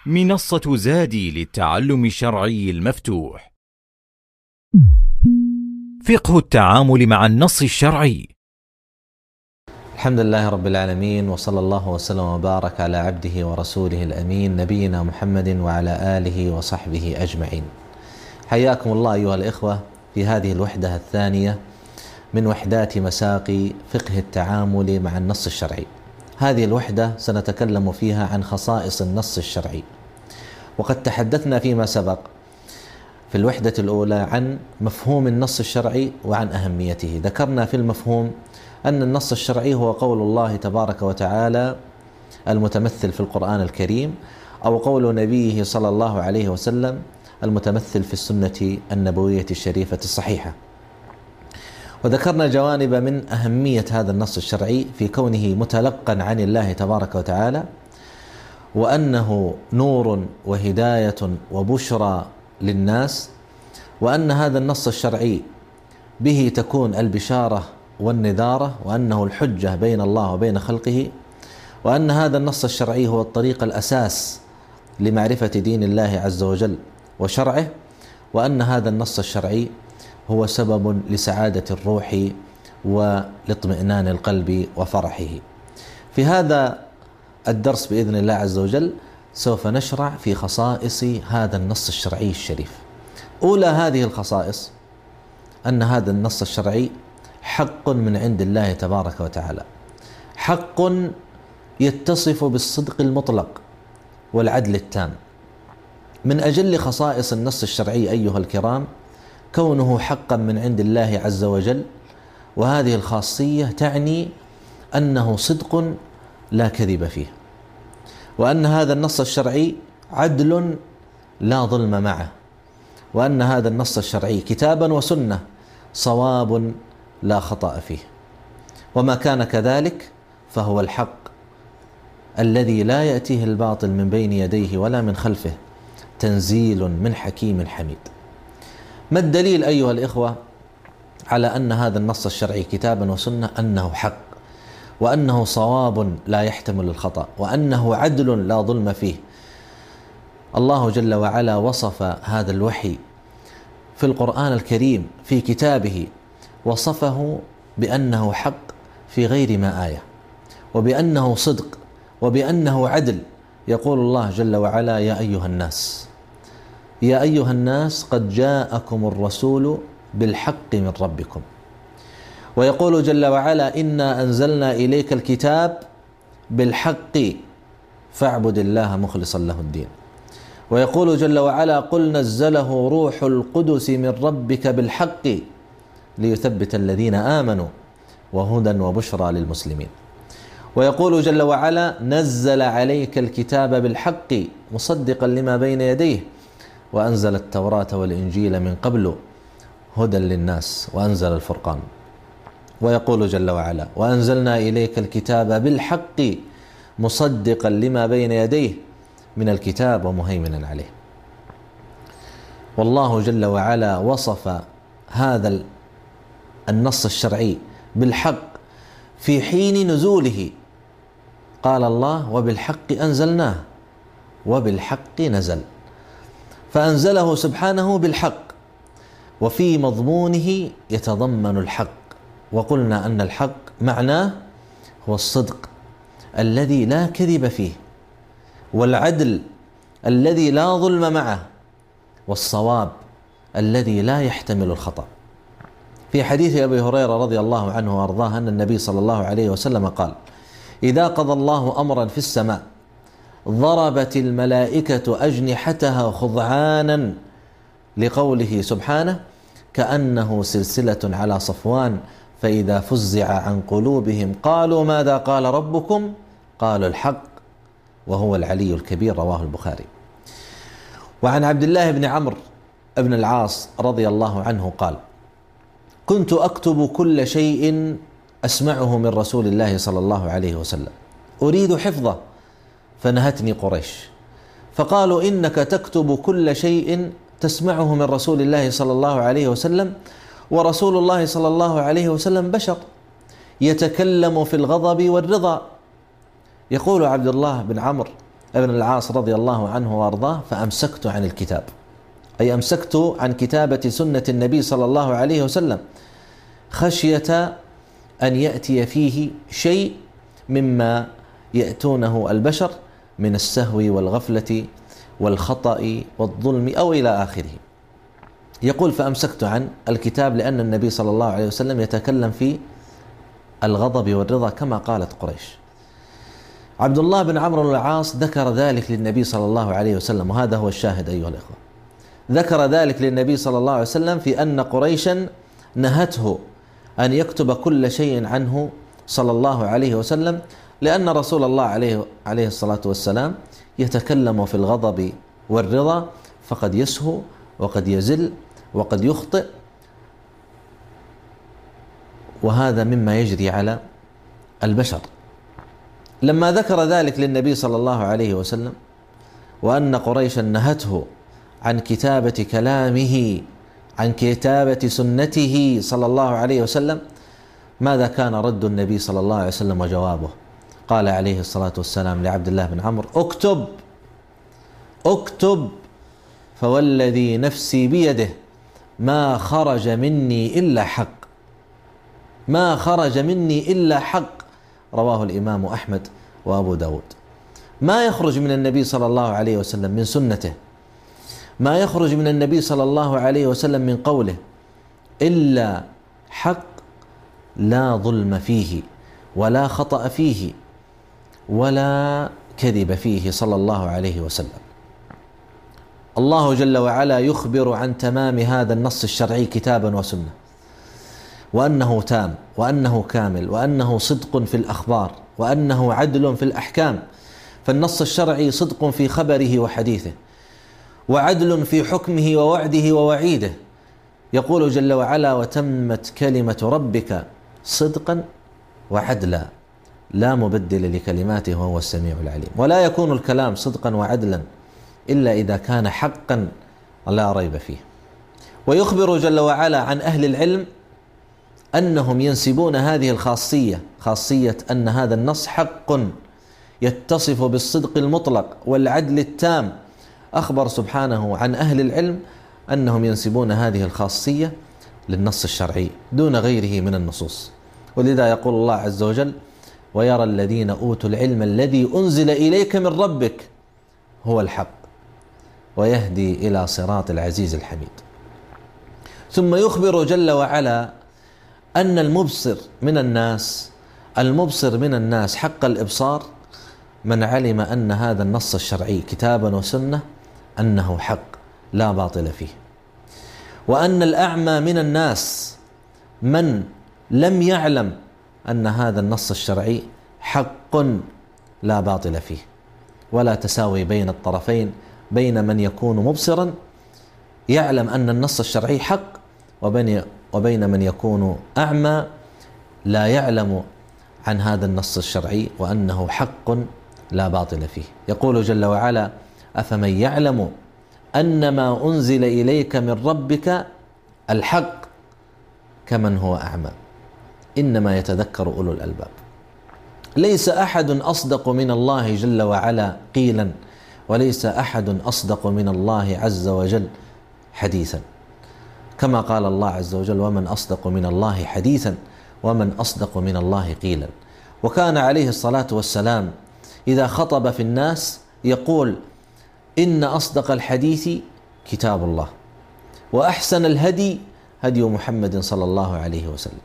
منصة زادي للتعلم الشرعي المفتوح. فقه التعامل مع النص الشرعي. الحمد لله رب العالمين، وصلى الله وسلم وبارك على عبده ورسوله الأمين نبينا محمد وعلى آله وصحبه أجمعين. حياكم الله أيها الإخوة في هذه الوحدة الثانية من وحدات مساقي فقه التعامل مع النص الشرعي. هذه الوحدة سنتكلم فيها عن خصائص النص الشرعي، وقد تحدثنا فيما سبق في الوحدة الأولى عن مفهوم النص الشرعي وعن أهميته. ذكرنا في المفهوم أن النص الشرعي هو قول الله تبارك وتعالى المتمثل في القرآن الكريم، أو قول نبيه صلى الله عليه وسلم المتمثل في السنة النبوية الشريفة الصحيحة. وذكرنا جوانب من أهمية هذا النص الشرعي في كونه متلقا عن الله تبارك وتعالى، وأنه نور وهداية وبشرى للناس، وأن هذا النص الشرعي به تكون البشارة والنذارة، وأنه الحجة بين الله وبين خلقه، وأن هذا النص الشرعي هو الطريق الأساس لمعرفة دين الله عز وجل وشرعه، وأن هذا النص الشرعي هو سبب لسعادة الروح ولاطمئنان القلب وفرحه. في هذا الدرس بإذن الله عز وجل سوف نشرع في خصائص هذا النص الشرعي الشريف. أولى هذه الخصائص أن هذا النص الشرعي حق من عند الله تبارك وتعالى، حق يتصف بالصدق المطلق والعدل التام. من أجل خصائص النص الشرعي أيها الكرام كونه حقا من عند الله عز وجل، وهذه الخاصية تعني أنه صدق لا كذب فيه، وأن هذا النص الشرعي عدل لا ظلم معه، وأن هذا النص الشرعي كتابا وسنة صواب لا خطأ فيه. وما كان كذلك فهو الحق الذي لا يأتيه الباطل من بين يديه ولا من خلفه، تنزيل من حكيم حميد. ما الدليل أيها الإخوة على أن هذا النص الشرعي كتابا وسنة أنه حق، وأنه صواب لا يحتمل الخطأ، وأنه عدل لا ظلم فيه؟ الله جل وعلا وصف هذا الوحي في القرآن الكريم في كتابه، وصفه بأنه حق في غير ما آية، وبأنه صدق، وبأنه عدل. يقول الله جل وعلا: يا أيها الناس، يا أيها الناس قد جاءكم الرسول بالحق من ربكم. ويقول جل وعلا: إنا أنزلنا إليك الكتاب بالحق فاعبد الله مخلصا له الدين. ويقول جل وعلا: قل نزله روح القدس من ربك بالحق ليثبت الذين آمنوا وهدى وبشرى للمسلمين. ويقول جل وعلا: نزل عليك الكتاب بالحق مصدقا لما بين يديه وأنزل التوراة والإنجيل من قبل هدى للناس وأنزل الفرقان. ويقول جل وعلا: وأنزلنا إليك الكتاب بالحق مصدقا لما بين يديه من الكتاب ومهيمنا عليه. والله جل وعلا وصف هذا النص الشرعي بالحق في حين نزوله. قال الله: وبالحق أنزلناه وبالحق نزل. فأنزله سبحانه بالحق، وفي مضمونه يتضمن الحق. وقلنا أن الحق معناه هو الصدق الذي لا كذب فيه، والعدل الذي لا ظلم معه، والصواب الذي لا يحتمل الخطأ. في حديث أبي هريرة رضي الله عنه وأرضاه أن النبي صلى الله عليه وسلم قال: إذا قضى الله أمرا في السماء ضربت الملائكة أجنحتها خضعانا لقوله سبحانه: كأنه سلسلة على صفوان، فإذا فزع عن قلوبهم قالوا ماذا قال ربكم؟ قالوا الحق وهو العلي الكبير. رواه البخاري. وعن عبد الله بن عمرو بن العاص رضي الله عنه قال: كنت أكتب كل شيء أسمعه من رسول الله صلى الله عليه وسلم أريد حفظه، فنهتني قريش فقالوا: إنك تكتب كل شيء تسمعه من رسول الله صلى الله عليه وسلم، ورسول الله صلى الله عليه وسلم بشر يتكلم في الغضب والرضا. يقول عبد الله بن عمرو بن العاص رضي الله عنه وأرضاه: فأمسكت عن الكتاب، أي أمسكت عن كتابة سنة النبي صلى الله عليه وسلم خشية أن يأتي فيه شيء مما يأتونه البشر من السهو والغفلة والخطأ والظلم أو إلى آخره. يقول: فأمسكت عن الكتاب، لأن النبي صلى الله عليه وسلم يتكلم في الغضب والرضا كما قالت قريش. عبد الله بن عمرو بن العاص ذكر ذلك للنبي صلى الله عليه وسلم، وهذا هو الشاهد أيها الإخوة. ذكر ذلك للنبي صلى الله عليه وسلم في أن قريشا نهته أن يكتب كل شيء عنه صلى الله عليه وسلم، لأن رسول الله عليه الصلاة والسلام يتكلم في الغضب والرضا، فقد يسهو وقد يزل وقد يخطئ، وهذا مما يجري على البشر. لما ذكر ذلك للنبي صلى الله عليه وسلم وأن قريشا نهته عن كتابة كلامه، عن كتابة سنته صلى الله عليه وسلم، ماذا كان رد النبي صلى الله عليه وسلم وجوابه؟ قال عليه الصلاة والسلام لعبد الله بن عمرو: اكتب اكتب، فوالذي نفسي بيده ما خرج مني إلا حق، ما خرج مني إلا حق. رواه الإمام أحمد وأبو داود. ما يخرج من النبي صلى الله عليه وسلم من سنته، ما يخرج من النبي صلى الله عليه وسلم من قوله إلا حق، لا ظلم فيه ولا خطأ فيه ولا كذب فيه صلى الله عليه وسلم. الله جل وعلا يخبر عن تمام هذا النص الشرعي كتابا وسنة، وأنه تام، وأنه كامل، وأنه صدق في الأخبار، وأنه عدل في الأحكام. فالنص الشرعي صدق في خبره وحديثه، وعدل في حكمه ووعده ووعيده. يقول جل وعلا: وتمت كلمة ربك صدقا وعدلا لا مبدل لكلماته وهو السميع العليم. ولا يكون الكلام صدقا وعدلا إلا إذا كان حقا لا ريب فيه. ويخبر جل وعلا عن أهل العلم أنهم ينسبون هذه الخاصية، خاصية أن هذا النص حق يتصف بالصدق المطلق والعدل التام. أخبر سبحانه عن أهل العلم أنهم ينسبون هذه الخاصية للنص الشرعي دون غيره من النصوص. ولذا يقول الله عز وجل: ويرى الذين أوتوا العلم الذي أنزل إليك من ربك هو الحق ويهدي إلى صراط العزيز الحميد. ثم يخبر جل وعلا أن المبصر من الناس حق الإبصار من علم أن هذا النص الشرعي كتابا وسنة أنه حق لا باطل فيه، وأن الأعمى من الناس من لم يعلم أن هذا النص الشرعي حق لا باطل فيه. ولا تساوي بين الطرفين، بين من يكون مبصرا يعلم أن النص الشرعي حق، وبين من يكون أعمى لا يعلم عن هذا النص الشرعي وأنه حق لا باطل فيه. يقول جل وعلا: أفمن يعلم أن ما أنزل إليك من ربك الحق كمن هو أعمى إنما يتذكر أولو الألباب. ليس أحد أصدق من الله جل وعلا قيلا، وليس أحد أصدق من الله عز وجل حديثا، كما قال الله عز وجل: ومن أصدق من الله حديثا ومن أصدق من الله قيلا. وكان عليه الصلاة والسلام إذا خطب في الناس يقول: إن أصدق الحديث كتاب الله، وأحسن الهدي هدي محمد صلى الله عليه وسلم.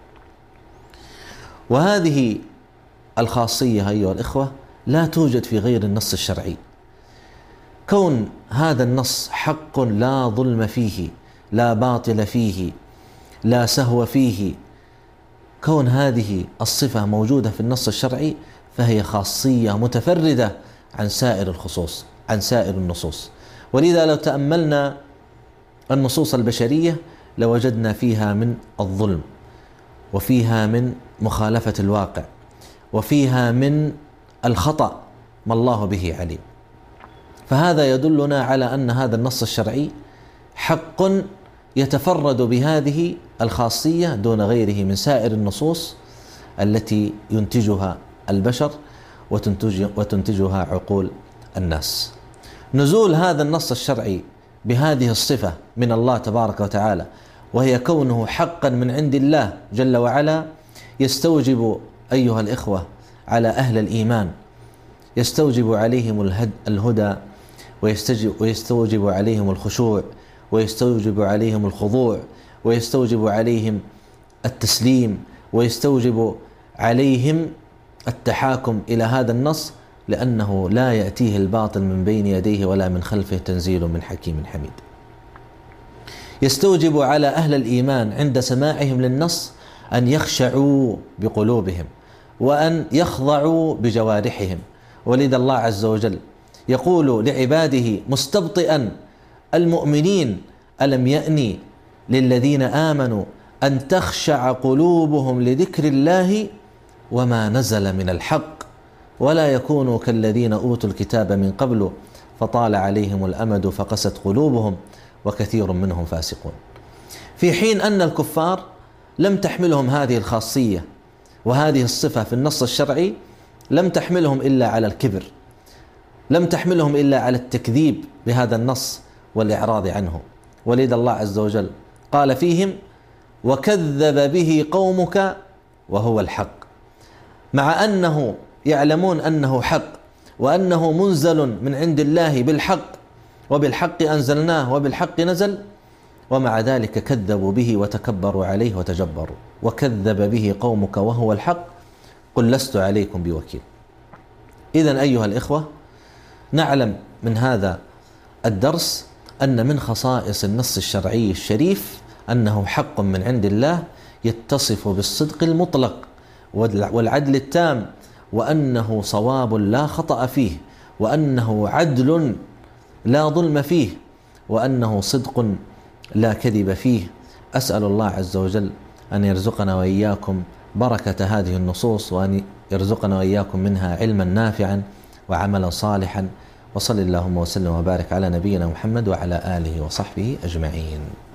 وهذه الخاصية أيها الإخوة لا توجد في غير النص الشرعي. كون هذا النص حق لا ظلم فيه، لا باطل فيه، لا سهو فيه، كون هذه الصفة موجودة في النص الشرعي فهي خاصية متفردة عن سائر النصوص. ولذا لو تأملنا النصوص البشرية لوجدنا فيها من الظلم، وفيها من مخالفة الواقع، وفيها من الخطأ ما الله به عليم. فهذا يدلنا على أن هذا النص الشرعي حق يتفرد بهذه الخاصية دون غيره من سائر النصوص التي ينتجها البشر وتنتجها عقول الناس. نزول هذا النص الشرعي بهذه الصفة من الله تبارك وتعالى، وهي كونه حقا من عند الله جل وعلا، يستوجب أيها الإخوة على أهل الإيمان، يستوجب عليهم الهدى، ويستوجب عليهم الخشوع، ويستوجب عليهم الخضوع، ويستوجب عليهم التسليم، ويستوجب عليهم التحاكم إلى هذا النص، لأنه لا يأتيه الباطل من بين يديه ولا من خلفه، تنزيل من حكيم حميد. يستوجب على أهل الإيمان عند سماعهم للنص أن يخشعوا بقلوبهم وأن يخضعوا بجوارحهم. ولذا الله عز وجل يقول لعباده مستبطئا المؤمنين: ألم يأني للذين آمنوا أن تخشع قلوبهم لذكر الله وما نزل من الحق ولا يكونوا كالذين أوتوا الكتاب من قبل فطال عليهم الأمد فقست قلوبهم وكثير منهم فاسقون. في حين أن الكفار لم تحملهم هذه الخاصية وهذه الصفة في النص الشرعي، لم تحملهم إلا على الكبر، لم تحملهم إلا على التكذيب بهذا النص والإعراض عنه. ولذا الله عز وجل قال فيهم: وكذب به قومك وهو الحق، مع أنه يعلمون أنه حق وأنه منزل من عند الله بالحق، وبالحق أنزلناه وبالحق نزل، ومع ذلك كذبوا به وتكبروا عليه وتجبروا. وكذب به قومك وهو الحق قل لست عليكم بوكيل. إذن أيها الإخوة، نعلم من هذا الدرس أن من خصائص النص الشرعي الشريف أنه حق من عند الله يتصف بالصدق المطلق والعدل التام، وأنه صواب لا خطأ فيه، وأنه عدل لا ظلم فيه، وأنه صدق لا كذب فيه. أسأل الله عز وجل أن يرزقنا وإياكم بركة هذه النصوص، وأن يرزقنا وإياكم منها علما نافعا وعملا صالحا. وصل اللهم وسلم وبارك على نبينا محمد وعلى آله وصحبه أجمعين.